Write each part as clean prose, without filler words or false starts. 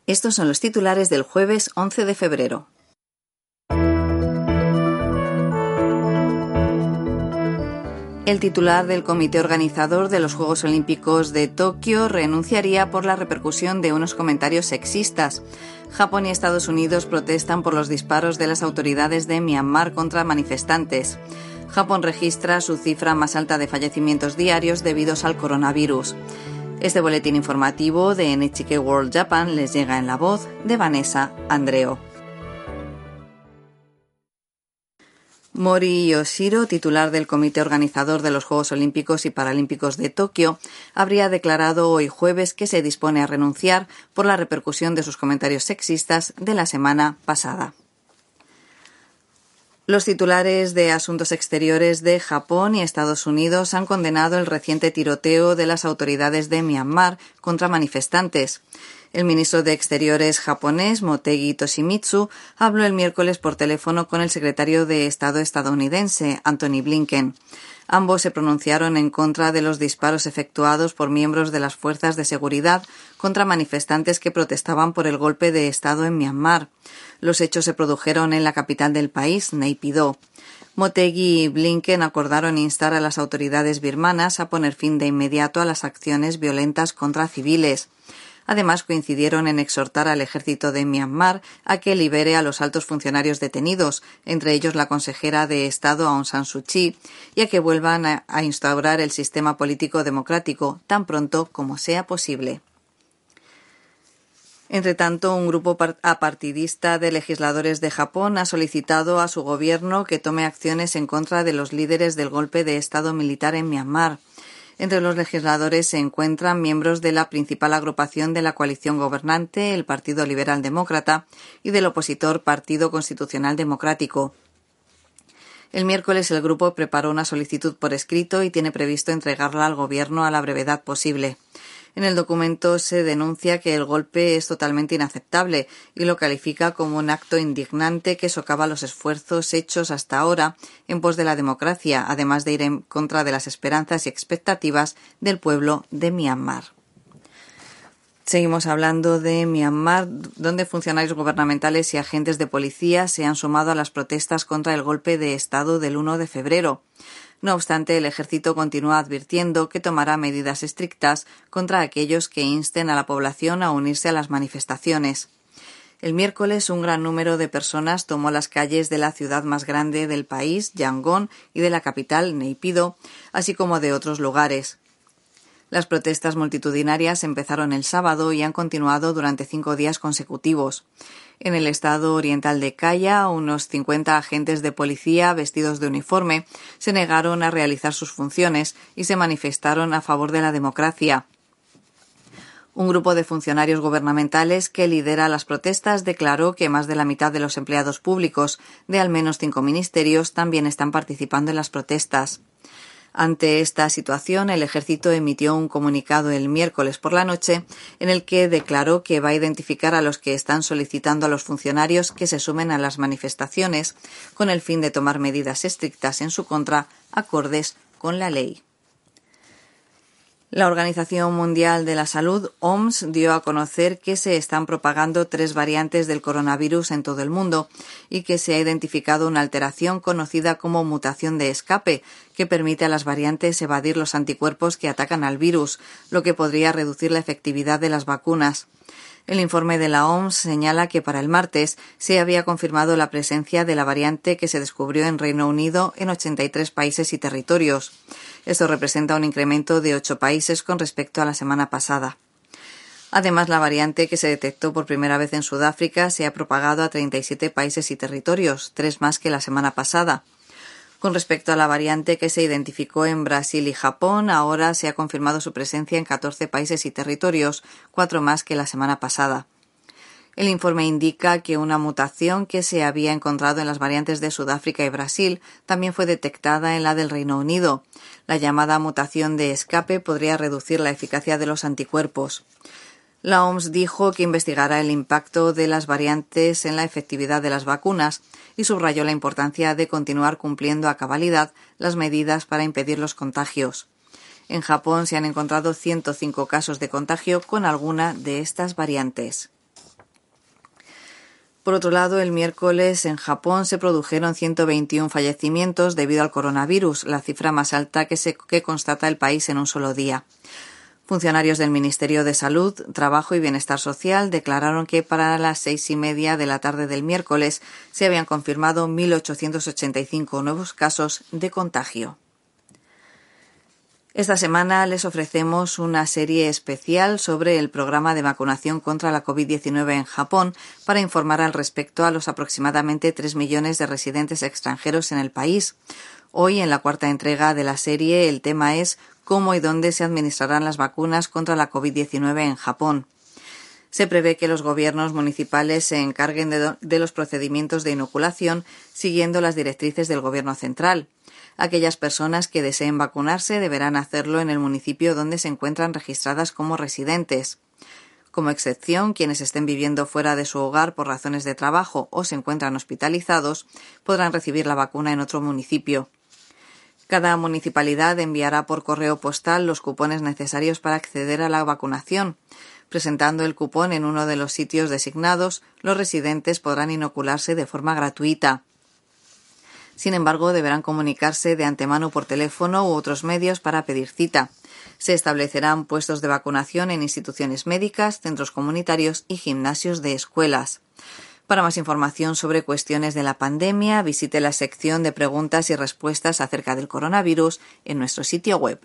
Estos son los titulares del jueves 11 de febrero. El titular del comité organizador de los Juegos Olímpicos de Tokio renunciaría por la repercusión de unos comentarios sexistas. Japón y Estados Unidos protestan por los disparos de las autoridades de Myanmar contra manifestantes. Japón registra su cifra más alta de fallecimientos diarios debidos al coronavirus. Este boletín informativo de NHK World Japan les llega en la voz de Vanessa Andreo. Mori Yoshiro, titular del comité organizador de los Juegos Olímpicos y Paralímpicos de Tokio, habría declarado hoy jueves que se dispone a renunciar por la repercusión de sus comentarios sexistas de la semana pasada. Los titulares de Asuntos Exteriores de Japón y Estados Unidos han condenado el reciente tiroteo de las autoridades de Myanmar contra manifestantes. El ministro de Exteriores japonés, Motegi Toshimitsu, habló el miércoles por teléfono con el secretario de Estado estadounidense, Antony Blinken. Ambos se pronunciaron en contra de los disparos efectuados por miembros de las fuerzas de seguridad contra manifestantes que protestaban por el golpe de Estado en Myanmar. Los hechos se produjeron en la capital del país, Naypyidaw. Motegi y Blinken acordaron instar a las autoridades birmanas a poner fin de inmediato a las acciones violentas contra civiles. Además, coincidieron en exhortar al ejército de Myanmar a que libere a los altos funcionarios detenidos, entre ellos la consejera de Estado Aung San Suu Kyi, y a que vuelvan a instaurar el sistema político democrático tan pronto como sea posible. Entre tanto, un grupo apartidista de legisladores de Japón ha solicitado a su gobierno que tome acciones en contra de los líderes del golpe de Estado militar en Myanmar. Entre los legisladores se encuentran miembros de la principal agrupación de la coalición gobernante, el Partido Liberal Demócrata, y del opositor Partido Constitucional Democrático. El miércoles el grupo preparó una solicitud por escrito y tiene previsto entregarla al gobierno a la brevedad posible. En el documento se denuncia que el golpe es totalmente inaceptable y lo califica como un acto indignante que socava los esfuerzos hechos hasta ahora en pos de la democracia, además de ir en contra de las esperanzas y expectativas del pueblo de Myanmar. Seguimos hablando de Myanmar, donde funcionarios gubernamentales y agentes de policía se han sumado a las protestas contra el golpe de Estado del 1 de febrero. No obstante, el ejército continúa advirtiendo que tomará medidas estrictas contra aquellos que insten a la población a unirse a las manifestaciones. El miércoles, un gran número de personas tomó las calles de la ciudad más grande del país, Yangon, y de la capital, Naypyidaw, así como de otros lugares. Las protestas multitudinarias empezaron el sábado y han continuado durante 5 días consecutivos. En el estado oriental de Kaya, unos 50 agentes de policía vestidos de uniforme se negaron a realizar sus funciones y se manifestaron a favor de la democracia. Un grupo de funcionarios gubernamentales que lidera las protestas declaró que más de la mitad de los empleados públicos de al menos 5 ministerios también están participando en las protestas. Ante esta situación, el ejército emitió un comunicado el miércoles por la noche en el que declaró que va a identificar a los que están solicitando a los funcionarios que se sumen a las manifestaciones con el fin de tomar medidas estrictas en su contra, acordes con la ley. La Organización Mundial de la Salud, OMS, dio a conocer que se están propagando 3 variantes del coronavirus en todo el mundo y que se ha identificado una alteración conocida como mutación de escape, que permite a las variantes evadir los anticuerpos que atacan al virus, lo que podría reducir la efectividad de las vacunas. El informe de la OMS señala que para el martes se había confirmado la presencia de la variante que se descubrió en Reino Unido en 83 países y territorios. Esto representa un incremento de 8 países con respecto a la semana pasada. Además, la variante que se detectó por primera vez en Sudáfrica se ha propagado a 37 países y territorios, 3 más que la semana pasada. Con respecto a la variante que se identificó en Brasil y Japón, ahora se ha confirmado su presencia en 14 países y territorios, 4 más que la semana pasada. El informe indica que una mutación que se había encontrado en las variantes de Sudáfrica y Brasil también fue detectada en la del Reino Unido. La llamada mutación de escape podría reducir la eficacia de los anticuerpos. La OMS dijo que investigará el impacto de las variantes en la efectividad de las vacunas y subrayó la importancia de continuar cumpliendo a cabalidad las medidas para impedir los contagios. En Japón se han encontrado 105 casos de contagio con alguna de estas variantes. Por otro lado, el miércoles en Japón se produjeron 121 fallecimientos debido al coronavirus, la cifra más alta que constata el país en un solo día. Funcionarios del Ministerio de Salud, Trabajo y Bienestar Social declararon que para las 6:30 de la tarde del miércoles se habían confirmado 1.885 nuevos casos de contagio. Esta semana les ofrecemos una serie especial sobre el programa de vacunación contra la COVID-19 en Japón para informar al respecto a los aproximadamente 3 millones de residentes extranjeros en el país. Hoy, en la cuarta entrega de la serie, el tema es cómo y dónde se administrarán las vacunas contra la COVID-19 en Japón. Se prevé que los gobiernos municipales se encarguen de los procedimientos de inoculación siguiendo las directrices del Gobierno central. Aquellas personas que deseen vacunarse deberán hacerlo en el municipio donde se encuentran registradas como residentes. Como excepción, quienes estén viviendo fuera de su hogar por razones de trabajo o se encuentran hospitalizados podrán recibir la vacuna en otro municipio. Cada municipalidad enviará por correo postal los cupones necesarios para acceder a la vacunación. Presentando el cupón en uno de los sitios designados, los residentes podrán inocularse de forma gratuita. Sin embargo, deberán comunicarse de antemano por teléfono u otros medios para pedir cita. Se establecerán puestos de vacunación en instituciones médicas, centros comunitarios y gimnasios de escuelas. Para más información sobre cuestiones de la pandemia, visite la sección de preguntas y respuestas acerca del coronavirus en nuestro sitio web.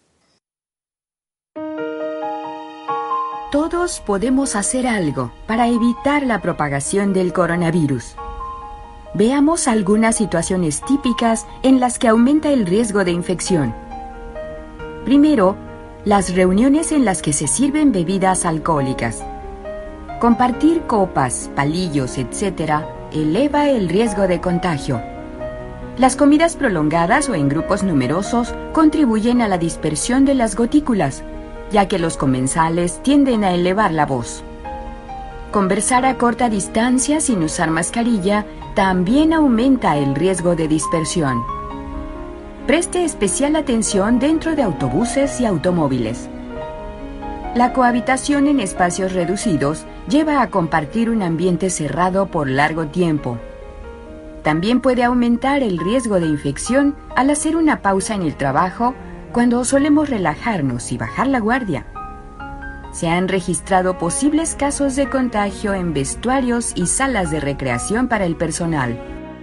Todos podemos hacer algo para evitar la propagación del coronavirus. Veamos algunas situaciones típicas en las que aumenta el riesgo de infección. Primero, las reuniones en las que se sirven bebidas alcohólicas. Compartir copas, palillos, etc. eleva el riesgo de contagio. Las comidas prolongadas o en grupos numerosos contribuyen a la dispersión de las gotículas, ya que los comensales tienden a elevar la voz. Conversar a corta distancia sin usar mascarilla también aumenta el riesgo de dispersión. Preste especial atención dentro de autobuses y automóviles. La cohabitación en espacios reducidos lleva a compartir un ambiente cerrado por largo tiempo. También puede aumentar el riesgo de infección al hacer una pausa en el trabajo cuando solemos relajarnos y bajar la guardia. Se han registrado posibles casos de contagio en vestuarios y salas de recreación para el personal.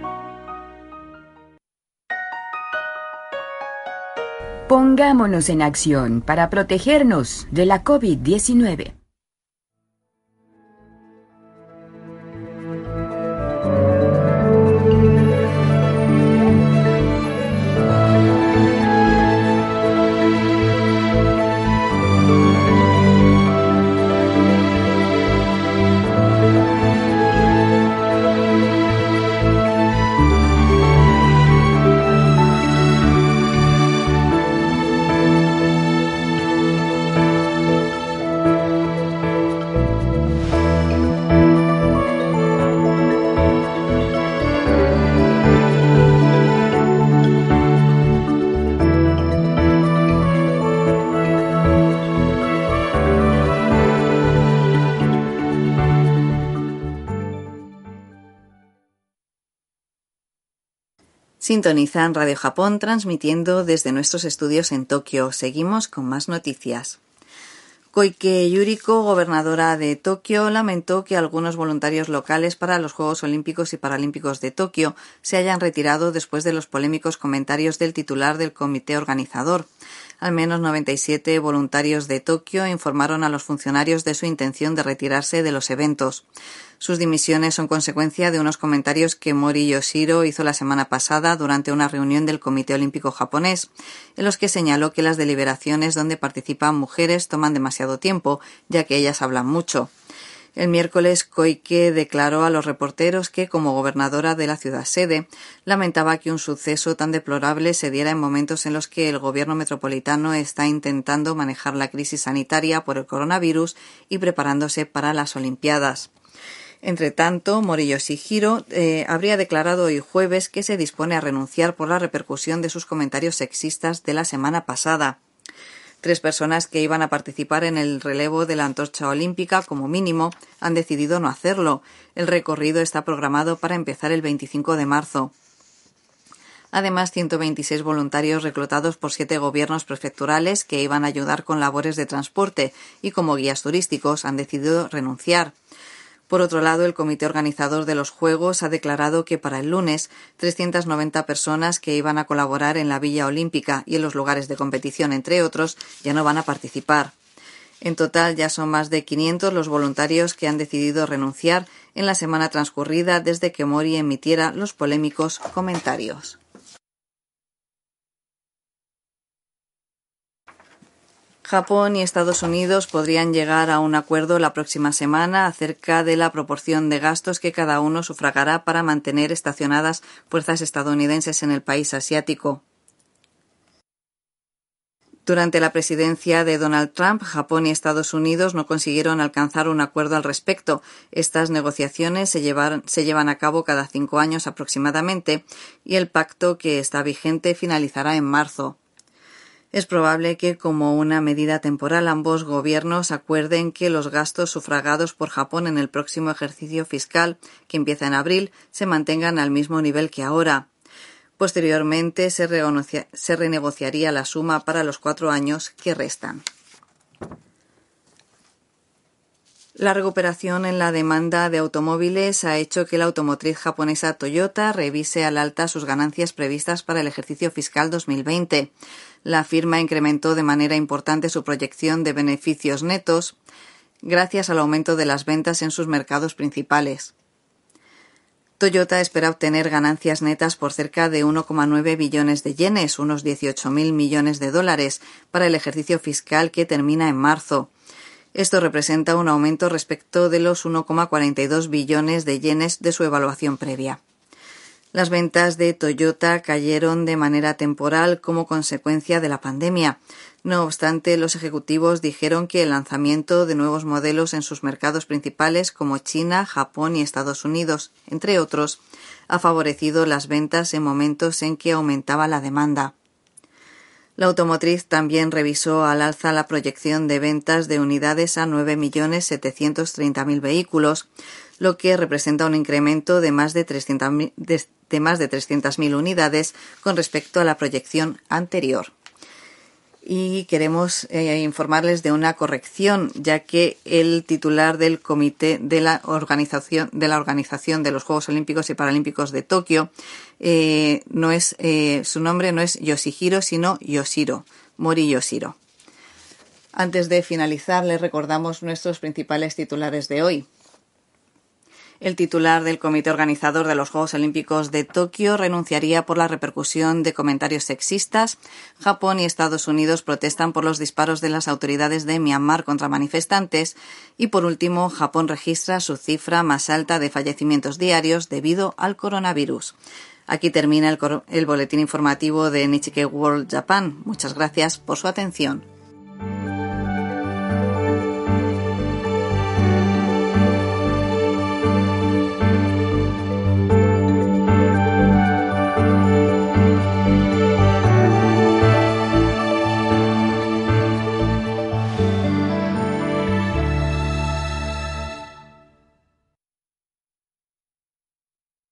Pongámonos en acción para protegernos de la COVID-19. Sintonizan Radio Japón transmitiendo desde nuestros estudios en Tokio. Seguimos con más noticias. Koike Yuriko, gobernadora de Tokio, lamentó que algunos voluntarios locales para los Juegos Olímpicos y Paralímpicos de Tokio se hayan retirado después de los polémicos comentarios del titular del comité organizador. Al menos 97 voluntarios de Tokio informaron a los funcionarios de su intención de retirarse de los eventos. Sus dimisiones son consecuencia de unos comentarios que Mori Yoshiro hizo la semana pasada durante una reunión del Comité Olímpico japonés, en los que señaló que las deliberaciones donde participan mujeres toman demasiado tiempo, ya que ellas hablan mucho. El miércoles, Koike declaró a los reporteros que, como gobernadora de la ciudad sede, lamentaba que un suceso tan deplorable se diera en momentos en los que el gobierno metropolitano está intentando manejar la crisis sanitaria por el coronavirus y preparándose para las Olimpiadas. Entre tanto, Mori Yoshihiro habría declarado hoy jueves que se dispone a renunciar por la repercusión de sus comentarios sexistas de la semana pasada. 3 personas que iban a participar en el relevo de la antorcha olímpica, como mínimo, han decidido no hacerlo. El recorrido está programado para empezar el 25 de marzo. Además, 126 voluntarios reclutados por 7 gobiernos prefecturales que iban a ayudar con labores de transporte y como guías turísticos han decidido renunciar. Por otro lado, el comité organizador de los Juegos ha declarado que para el lunes 390 personas que iban a colaborar en la Villa Olímpica y en los lugares de competición, entre otros, ya no van a participar. En total, ya son más de 500 los voluntarios que han decidido renunciar en la semana transcurrida desde que Mori emitiera los polémicos comentarios. Japón y Estados Unidos podrían llegar a un acuerdo la próxima semana acerca de la proporción de gastos que cada uno sufragará para mantener estacionadas fuerzas estadounidenses en el país asiático. Durante la presidencia de Donald Trump, Japón y Estados Unidos no consiguieron alcanzar un acuerdo al respecto. Estas negociaciones se llevan a cabo cada 5 años aproximadamente y el pacto que está vigente finalizará en marzo. Es probable que, como una medida temporal, ambos gobiernos acuerden que los gastos sufragados por Japón en el próximo ejercicio fiscal, que empieza en abril, se mantengan al mismo nivel que ahora. Posteriormente, se renegociaría la suma para los 4 años que restan. La recuperación en la demanda de automóviles ha hecho que la automotriz japonesa Toyota revise al alta sus ganancias previstas para el ejercicio fiscal 2020. La firma incrementó de manera importante su proyección de beneficios netos gracias al aumento de las ventas en sus mercados principales. Toyota espera obtener ganancias netas por cerca de 1,9 billones de yenes, unos 18.000 millones de dólares, para el ejercicio fiscal que termina en marzo. Esto representa un aumento respecto de los 1,42 billones de yenes de su evaluación previa. Las ventas de Toyota cayeron de manera temporal como consecuencia de la pandemia. No obstante, los ejecutivos dijeron que el lanzamiento de nuevos modelos en sus mercados principales como China, Japón y Estados Unidos, entre otros, ha favorecido las ventas en momentos en que aumentaba la demanda. La automotriz también revisó al alza la proyección de ventas de unidades a 9.730.000 vehículos, lo que representa un incremento de más de 300.000 unidades con respecto a la proyección anterior. Y queremos informarles de una corrección, ya que el titular del comité de la organización de los Juegos Olímpicos y Paralímpicos de Tokio su nombre no es Yoshihiro, sino Yoshiro, Mori Yoshiro. Antes de finalizar, les recordamos nuestros principales titulares de hoy. El titular del comité organizador de los Juegos Olímpicos de Tokio renunciaría por la repercusión de comentarios sexistas. Japón y Estados Unidos protestan por los disparos de las autoridades de Myanmar contra manifestantes. Y por último, Japón registra su cifra más alta de fallecimientos diarios debido al coronavirus. Aquí termina el boletín informativo de Nikkei World Japan. Muchas gracias por su atención.